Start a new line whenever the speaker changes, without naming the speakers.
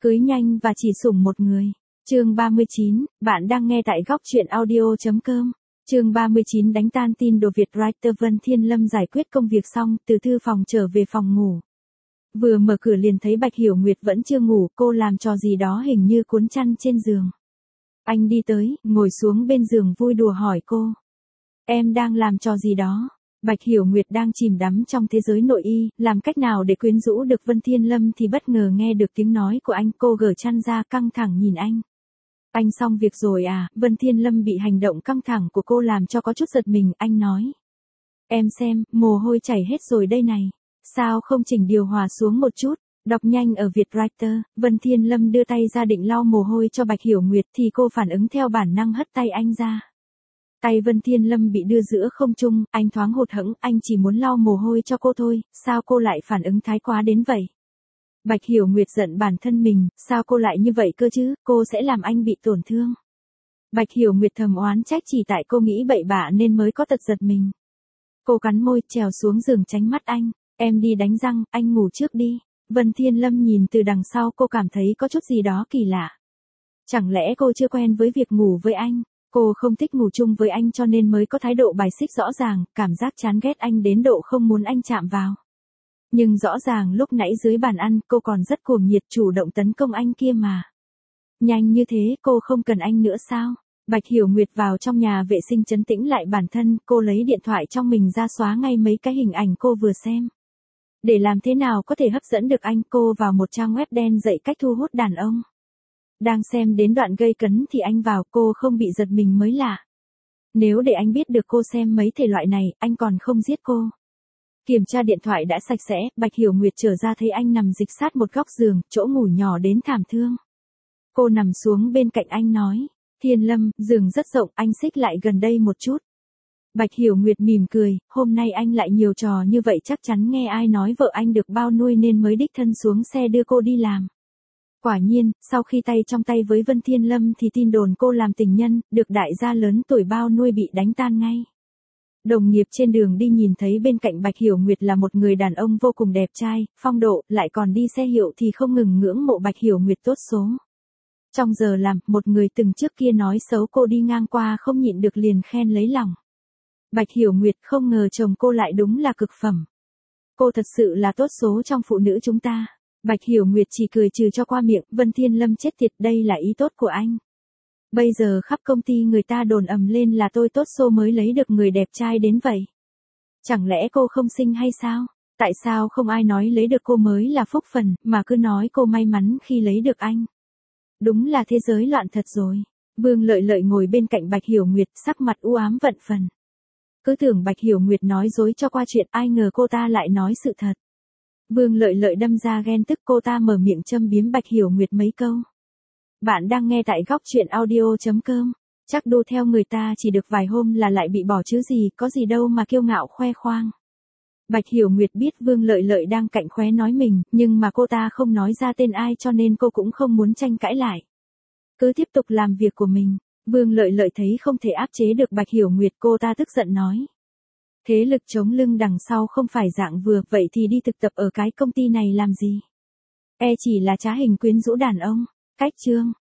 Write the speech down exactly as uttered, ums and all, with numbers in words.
Cưới nhanh và chỉ sủng một người. Chương ba mươi chín, bạn đang nghe tại góc truyện audio.com. Chương ba mươi chín đánh tan tin đồn Việt writer Vân Thiên Lâm giải quyết công việc xong, từ thư phòng trở về phòng ngủ. Vừa mở cửa liền thấy Bạch Hiểu Nguyệt vẫn chưa ngủ, cô làm trò gì đó hình như cuốn chăn trên giường. Anh đi tới, ngồi xuống bên giường vui đùa hỏi cô. Em đang làm trò gì đó? Bạch Hiểu Nguyệt đang chìm đắm trong thế giới nội y, làm cách nào để quyến rũ được Vân Thiên Lâm thì bất ngờ nghe được tiếng nói của anh, cô gỡ chăn ra căng thẳng nhìn anh. Anh xong việc rồi à? Vân Thiên Lâm bị hành động căng thẳng của cô làm cho có chút giật mình, anh nói. Em xem, mồ hôi chảy hết rồi đây này. Sao không chỉnh điều hòa xuống một chút? Đọc nhanh ở Việt writer, Vân Thiên Lâm đưa tay ra định lau mồ hôi cho Bạch Hiểu Nguyệt thì cô phản ứng theo bản năng hất tay anh ra. Tay Vân Thiên Lâm bị đưa giữa không trung, anh thoáng hụt hẫng, anh chỉ muốn lau mồ hôi cho cô thôi, sao cô lại phản ứng thái quá đến vậy? Bạch Hiểu Nguyệt giận bản thân mình, sao cô lại như vậy cơ chứ, cô sẽ làm anh bị tổn thương. Bạch Hiểu Nguyệt thầm oán trách chỉ tại cô nghĩ bậy bạ nên mới có tật giật mình. Cô cắn môi, trèo xuống giường tránh mắt anh, em đi đánh răng, anh ngủ trước đi. Vân Thiên Lâm nhìn từ đằng sau, cô cảm thấy có chút gì đó kỳ lạ. Chẳng lẽ cô chưa quen với việc ngủ với anh? Cô không thích ngủ chung với anh cho nên mới có thái độ bài xích rõ ràng, cảm giác chán ghét anh đến độ không muốn anh chạm vào. Nhưng rõ ràng lúc nãy dưới bàn ăn cô còn rất cuồng nhiệt chủ động tấn công anh kia mà. Nhanh như thế cô không cần anh nữa sao? Bạch Hiểu Nguyệt vào trong nhà vệ sinh trấn tĩnh lại bản thân, cô lấy điện thoại trong mình ra xóa ngay mấy cái hình ảnh cô vừa xem. Để làm thế nào có thể hấp dẫn được anh, cô vào một trang web đen dạy cách thu hút đàn ông. Đang xem đến đoạn gây cấn thì anh vào, cô không bị giật mình mới lạ. Nếu để anh biết được cô xem mấy thể loại này, anh còn không giết cô. Kiểm tra điện thoại đã sạch sẽ, Bạch Hiểu Nguyệt trở ra thấy anh nằm dịch sát một góc giường, chỗ ngủ nhỏ đến thảm thương. Cô nằm xuống bên cạnh anh nói, Thiên Lâm, giường rất rộng, anh xích lại gần đây một chút. Bạch Hiểu Nguyệt mỉm cười, hôm nay anh lại nhiều trò như vậy chắc chắn nghe ai nói vợ anh được bao nuôi nên mới đích thân xuống xe đưa cô đi làm. Quả nhiên, sau khi tay trong tay với Vân Thiên Lâm thì tin đồn cô làm tình nhân, được đại gia lớn tuổi bao nuôi bị đánh tan ngay. Đồng nghiệp trên đường đi nhìn thấy bên cạnh Bạch Hiểu Nguyệt là một người đàn ông vô cùng đẹp trai, phong độ, lại còn đi xe hiệu thì không ngừng ngưỡng mộ Bạch Hiểu Nguyệt tốt số. Trong giờ làm, một người từng trước kia nói xấu cô đi ngang qua không nhịn được liền khen lấy lòng. Bạch Hiểu Nguyệt không ngờ chồng cô lại đúng là cực phẩm. Cô thật sự là tốt số trong phụ nữ chúng ta. Bạch Hiểu Nguyệt chỉ cười trừ cho qua miệng, Vân Thiên Lâm chết tiệt, đây là ý tốt của anh. Bây giờ khắp công ty người ta đồn ầm lên là tôi tốt số mới lấy được người đẹp trai đến vậy. Chẳng lẽ cô không xinh hay sao? Tại sao không ai nói lấy được cô mới là phúc phần, mà cứ nói cô may mắn khi lấy được anh? Đúng là thế giới loạn thật rồi. Vương Lợi Lợi ngồi bên cạnh Bạch Hiểu Nguyệt, sắc mặt u ám vạn phần. Cứ tưởng Bạch Hiểu Nguyệt nói dối cho qua chuyện, ai ngờ cô ta lại nói sự thật. Vương Lợi Lợi đâm ra ghen tức, cô ta mở miệng châm biếm Bạch Hiểu Nguyệt mấy câu. Bạn đang nghe tại góc truyện audio.com. Chắc đu theo người ta chỉ được vài hôm là lại bị bỏ chứ gì, có gì đâu mà kiêu ngạo khoe khoang. Bạch Hiểu Nguyệt biết Vương Lợi Lợi đang cạnh khóe nói mình, nhưng mà cô ta không nói ra tên ai cho nên cô cũng không muốn tranh cãi lại. Cứ tiếp tục làm việc của mình. Vương Lợi Lợi thấy không thể áp chế được Bạch Hiểu Nguyệt, cô ta tức giận nói. Thế lực chống lưng đằng sau không phải dạng vừa, vậy thì đi thực tập ở cái công ty này làm gì? E chỉ là trá hình quyến rũ đàn ông. Cách chương.